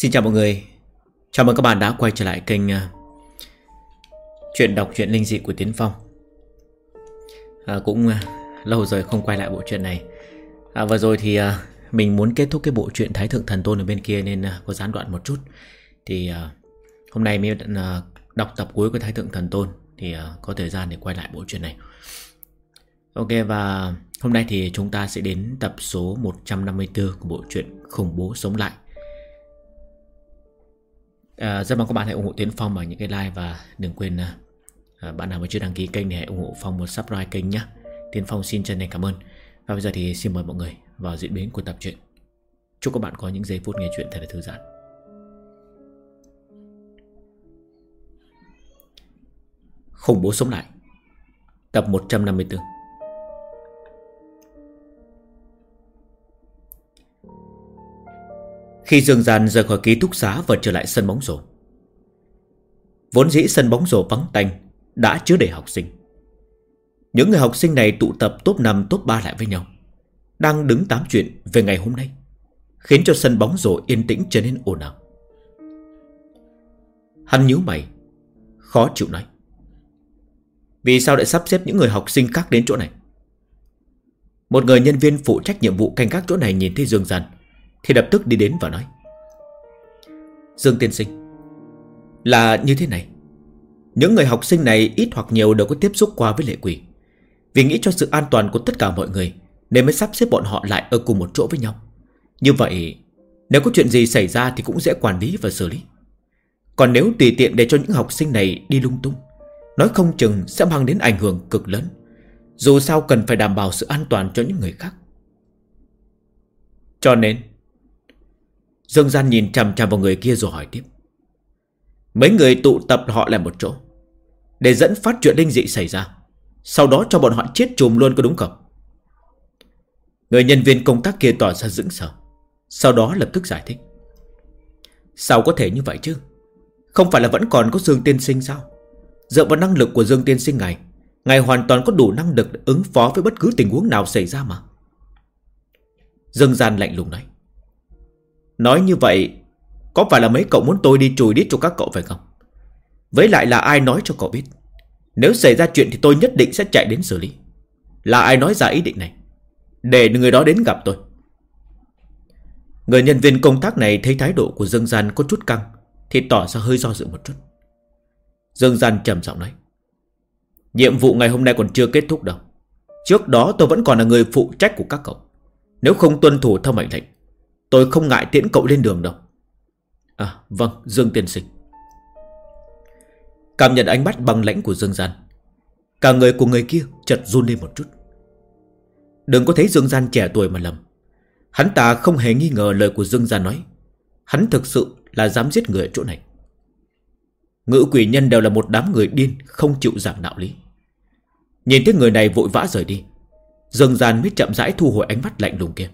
Xin chào mọi người. Chào mừng các bạn đã quay trở lại kênh Chuyện đọc truyện linh dị của Tiến Phong. Cũng lâu rồi không quay lại bộ truyện này. Vừa rồi thì mình muốn kết thúc cái bộ truyện Thái Thượng Thần Tôn ở bên kia nên có gián đoạn một chút. Thì hôm nay mình đọc tập cuối của Thái Thượng Thần Tôn thì có thời gian để quay lại bộ truyện này. Ok, và hôm nay thì chúng ta sẽ đến tập số 154 của bộ truyện Khủng Bố Sống Lại. Rất mong các bạn hãy ủng hộ Tiến Phong bằng những cái like. Và đừng quên bạn nào mà chưa đăng ký kênh thì hãy ủng hộ Phong một subscribe kênh nhé. Tiến Phong xin chân thành cảm ơn. Và bây giờ thì xin mời mọi người vào diễn biến của tập truyện. Chúc các bạn có những giây phút nghe chuyện thật là thư giãn. Khủng Bố Sống Lại, tập 154. Khi Dương Gian rời khỏi ký túc xá và trở lại sân bóng rổ, vốn dĩ sân bóng rổ vắng tanh đã chứa đầy học sinh. Những người học sinh này tụ tập top 5 top 3 lại với nhau, đang đứng tám chuyện về ngày hôm nay, khiến cho sân bóng rổ yên tĩnh trở nên ồn ào. Hắn nhíu mày, khó chịu nói: vì sao lại sắp xếp những người học sinh khác đến chỗ này? Một người nhân viên phụ trách nhiệm vụ canh gác chỗ này nhìn thấy Dương Gian thì lập tức đi đến và nói: Dương tiên sinh, là như thế này, những người học sinh này ít hoặc nhiều đều có tiếp xúc qua với lệ quỷ. Vì nghĩ cho sự an toàn của tất cả mọi người nên mới sắp xếp bọn họ lại ở cùng một chỗ với nhau. Như vậy nếu có chuyện gì xảy ra thì cũng dễ quản lý và xử lý. Còn nếu tùy tiện để cho những học sinh này đi lung tung, nói không chừng sẽ mang đến ảnh hưởng cực lớn. Dù sao cần phải đảm bảo sự an toàn cho những người khác. Cho nên Dương Gian nhìn chằm chằm vào người kia rồi hỏi tiếp: mấy người tụ tập họ lại một chỗ để dẫn phát chuyện linh dị xảy ra, sau đó cho bọn họ chết chùm luôn, có đúng không? Người nhân viên công tác kia tỏ ra sững sờ, sau đó lập tức giải thích: sao có thể như vậy chứ? Không phải là vẫn còn có Dương tiên sinh sao? Dựa vào năng lực của Dương tiên sinh ngài hoàn toàn có đủ năng lực để ứng phó với bất cứ tình huống nào xảy ra mà. Dương Gian lạnh lùng nói: nói như vậy có phải là mấy cậu muốn tôi đi chùi đít cho các cậu phải không? Với lại là ai nói cho cậu biết nếu xảy ra chuyện thì tôi nhất định sẽ chạy đến xử lý? Là ai nói ra ý định này? Để người đó đến gặp tôi. Người nhân viên công tác này thấy thái độ của Dương Gian có chút căng thì tỏ ra hơi do dự một chút. Dương Gian trầm giọng nói: nhiệm vụ ngày hôm nay còn chưa kết thúc đâu. Trước đó tôi vẫn còn là người phụ trách của các cậu. Nếu không tuân thủ theo mệnh lệnh, tôi không ngại tiễn cậu lên đường đâu. Vâng, Dương tiên sinh. Cảm nhận ánh mắt băng lãnh của Dương Gian, cả người của người kia chợt run lên một chút. Đừng có thấy Dương Gian trẻ tuổi mà lầm. Hắn ta không hề nghi ngờ lời của Dương Gian nói. Hắn thực sự là dám giết người ở chỗ này. Ngự quỷ nhân đều là một đám người điên, không chịu giảng đạo lý. Nhìn thấy người này vội vã rời đi, Dương Gian mới chậm rãi thu hồi ánh mắt lạnh lùng kia.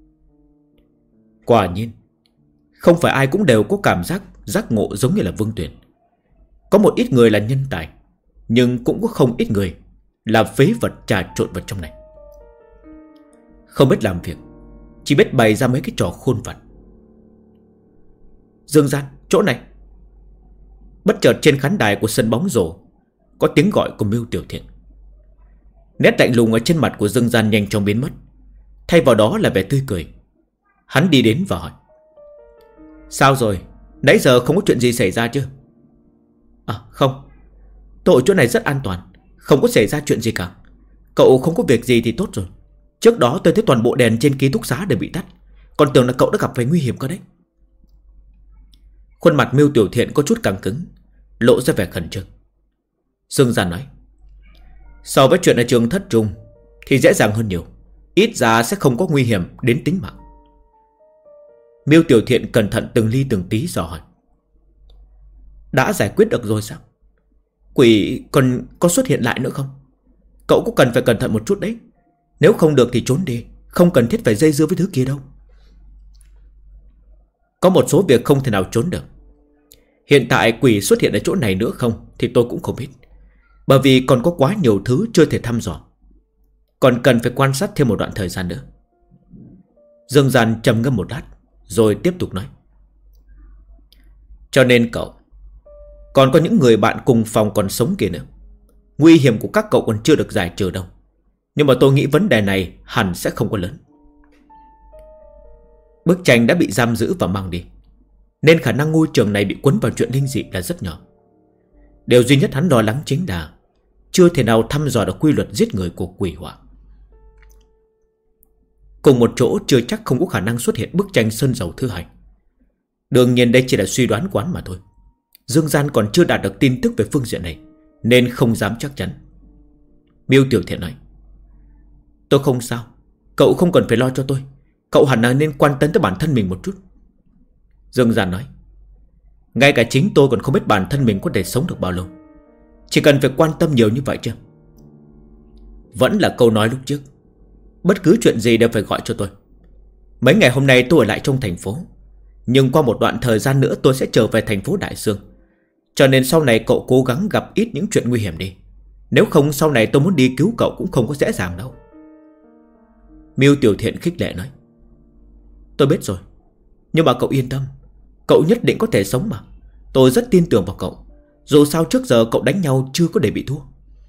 Quả nhiên không phải ai cũng đều có cảm giác ngộ giống như là Vương Tuyển. Có một ít người là nhân tài, nhưng cũng có không ít người là phế vật trà trộn vào trong này. Không biết làm việc, chỉ biết bày ra mấy cái trò khôn vặt. Dương Gian, chỗ này. Bất chợt trên khán đài của sân bóng rổ có tiếng gọi của Mưu Tiểu Thiện. Nét lạnh lùng ở trên mặt của Dương Gian nhanh chóng biến mất, thay vào đó là vẻ tươi cười. Hắn đi đến và hỏi: sao rồi, nãy giờ không có chuyện gì xảy ra chứ? Không, tôi ở chỗ này rất an toàn, không có xảy ra chuyện gì cả. Cậu không có việc gì thì tốt rồi. Trước đó tôi thấy toàn bộ đèn trên ký túc xá đều bị tắt, còn tưởng là cậu đã gặp phải nguy hiểm cơ đấy. Khuôn mặt Mưu Tiểu Thiện có chút căng cứng, lộ ra vẻ khẩn trương. Dương Gian nói: so với chuyện ở trường thất trung thì dễ dàng hơn nhiều, ít ra sẽ không có nguy hiểm đến tính mạng. Mưu Tiểu Thiện cẩn thận từng ly từng tí dò hỏi: đã giải quyết được rồi sao? Quỷ còn có xuất hiện lại nữa không? Cậu cũng cần phải cẩn thận một chút đấy. Nếu không được thì trốn đi, không cần thiết phải dây dưa với thứ kia đâu. Có một số việc không thể nào trốn được. Hiện tại quỷ xuất hiện ở chỗ này nữa không thì tôi cũng không biết, bởi vì còn có quá nhiều thứ chưa thể thăm dò. Còn cần phải quan sát thêm một đoạn thời gian nữa. Dương Gian trầm ngâm một lát rồi tiếp tục nói: Cho nên cậu còn có những người bạn cùng phòng còn sống kia nữa. Nguy hiểm của các cậu còn chưa được giải trừ đâu. Nhưng mà tôi nghĩ vấn đề này hẳn sẽ không có lớn. Bức tranh đã bị giam giữ và mang đi, nên khả năng ngôi trường này bị cuốn vào chuyện linh dị là rất nhỏ. Điều duy nhất hắn lo lắng chính là chưa thể nào thăm dò được quy luật giết người của quỷ hỏa. Cùng một chỗ chưa chắc không có khả năng xuất hiện bức tranh sơn dầu thứ hai. Đương nhiên đây chỉ là suy đoán quán mà thôi. Dương Gian còn chưa đạt được tin tức về phương diện này, nên không dám chắc chắn. Miêu Tiểu Thiện nói: tôi không sao, cậu không cần phải lo cho tôi. Cậu hẳn là nên quan tâm tới bản thân mình một chút. Dương Gian nói: ngay cả chính tôi còn không biết bản thân mình có thể sống được bao lâu. Chỉ cần phải quan tâm nhiều như vậy chứ. Vẫn là câu nói lúc trước, bất cứ chuyện gì đều phải gọi cho tôi. Mấy ngày hôm nay tôi ở lại trong thành phố, nhưng qua một đoạn thời gian nữa tôi sẽ trở về thành phố Đại Sương. Cho nên sau này cậu cố gắng gặp ít những chuyện nguy hiểm đi. Nếu không sau này tôi muốn đi cứu cậu cũng không có dễ dàng đâu. Miêu Tiểu Thiện khích lệ nói: tôi biết rồi, nhưng mà cậu yên tâm, cậu nhất định có thể sống mà. Tôi rất tin tưởng vào cậu. Dù sao trước giờ cậu đánh nhau chưa có để bị thua.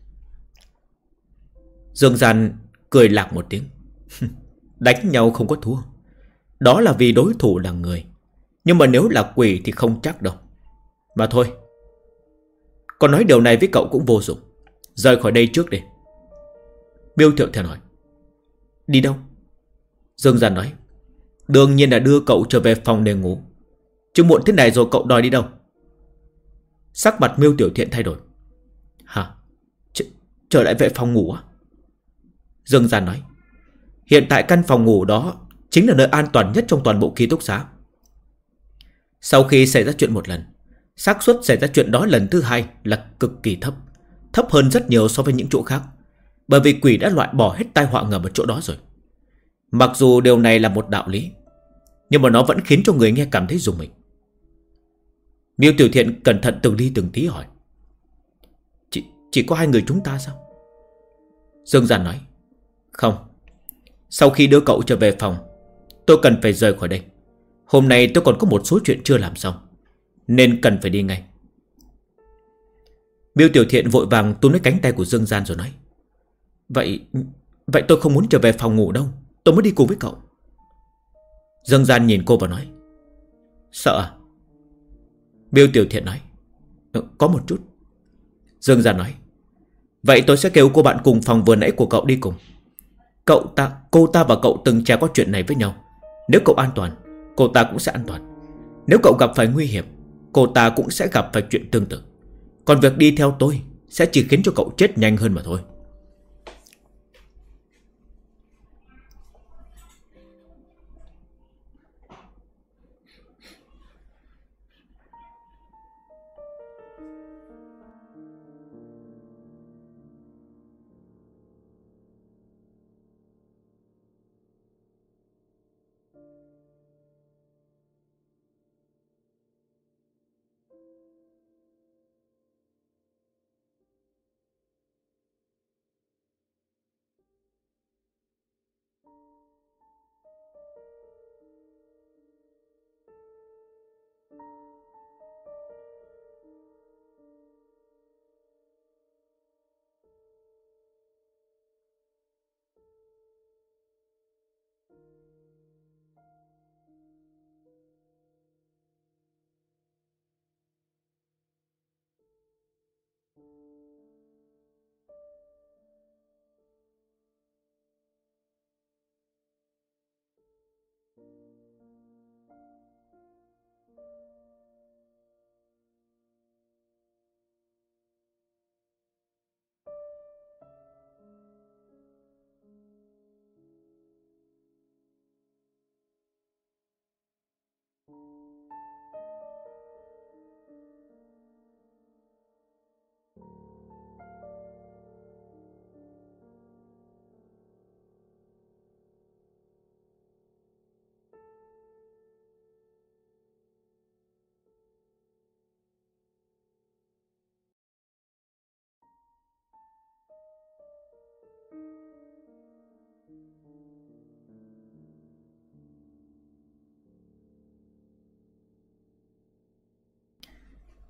Dương Gian cười lạc một tiếng. Đánh nhau không có thua, đó là vì đối thủ là người. Nhưng mà nếu là quỷ thì không chắc đâu. Mà thôi, còn nói điều này với cậu cũng vô dụng. Rời khỏi đây trước đi. Miêu Tiểu Thiện hỏi: đi đâu? Dương Gian nói: đương nhiên là đưa cậu trở về phòng để ngủ. Chứ muộn thế này rồi cậu đòi đi đâu? Sắc mặt Miêu Tiểu Thiện thay đổi. Hả? Trở lại về phòng ngủ á? Dương Gian nói: hiện tại căn phòng ngủ đó chính là nơi an toàn nhất trong toàn bộ ký túc xá. Sau khi xảy ra chuyện một lần, xác suất xảy ra chuyện đó lần thứ hai là cực kỳ thấp. Thấp hơn rất nhiều so với những chỗ khác. Bởi vì quỷ đã loại bỏ hết tai họa ngầm ở chỗ đó rồi. Mặc dù điều này là một đạo lý, nhưng mà nó vẫn khiến cho người nghe cảm thấy rùng mình. Miêu Tiểu Thiện cẩn thận từng ly từng tí hỏi: Chỉ có hai người chúng ta sao? Dương Gian nói: không. Sau khi đưa cậu trở về phòng, tôi cần phải rời khỏi đây. Hôm nay tôi còn có một số chuyện chưa làm xong, nên cần phải đi ngay. Miêu Tiểu Thiện vội vàng túm lấy cánh tay của Dương Gian rồi nói: Vậy tôi không muốn trở về phòng ngủ đâu. Tôi muốn đi cùng với cậu. Dương Gian nhìn cô và nói: sợ à? Miêu Tiểu Thiện nói: có một chút. Dương Gian nói: vậy tôi sẽ kêu cô bạn cùng phòng vừa nãy của cậu đi cùng. Cô ta và cậu từng trải qua chuyện này với nhau. Nếu cậu an toàn, cô ta cũng sẽ an toàn. Nếu cậu gặp phải nguy hiểm, cô ta cũng sẽ gặp phải chuyện tương tự. Còn việc đi theo tôi sẽ chỉ khiến cho cậu chết nhanh hơn mà thôi.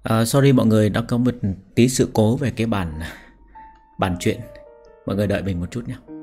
Sorry mọi người, đã có một tí sự cố về cái bản chuyện. Mọi người đợi mình một chút nhé.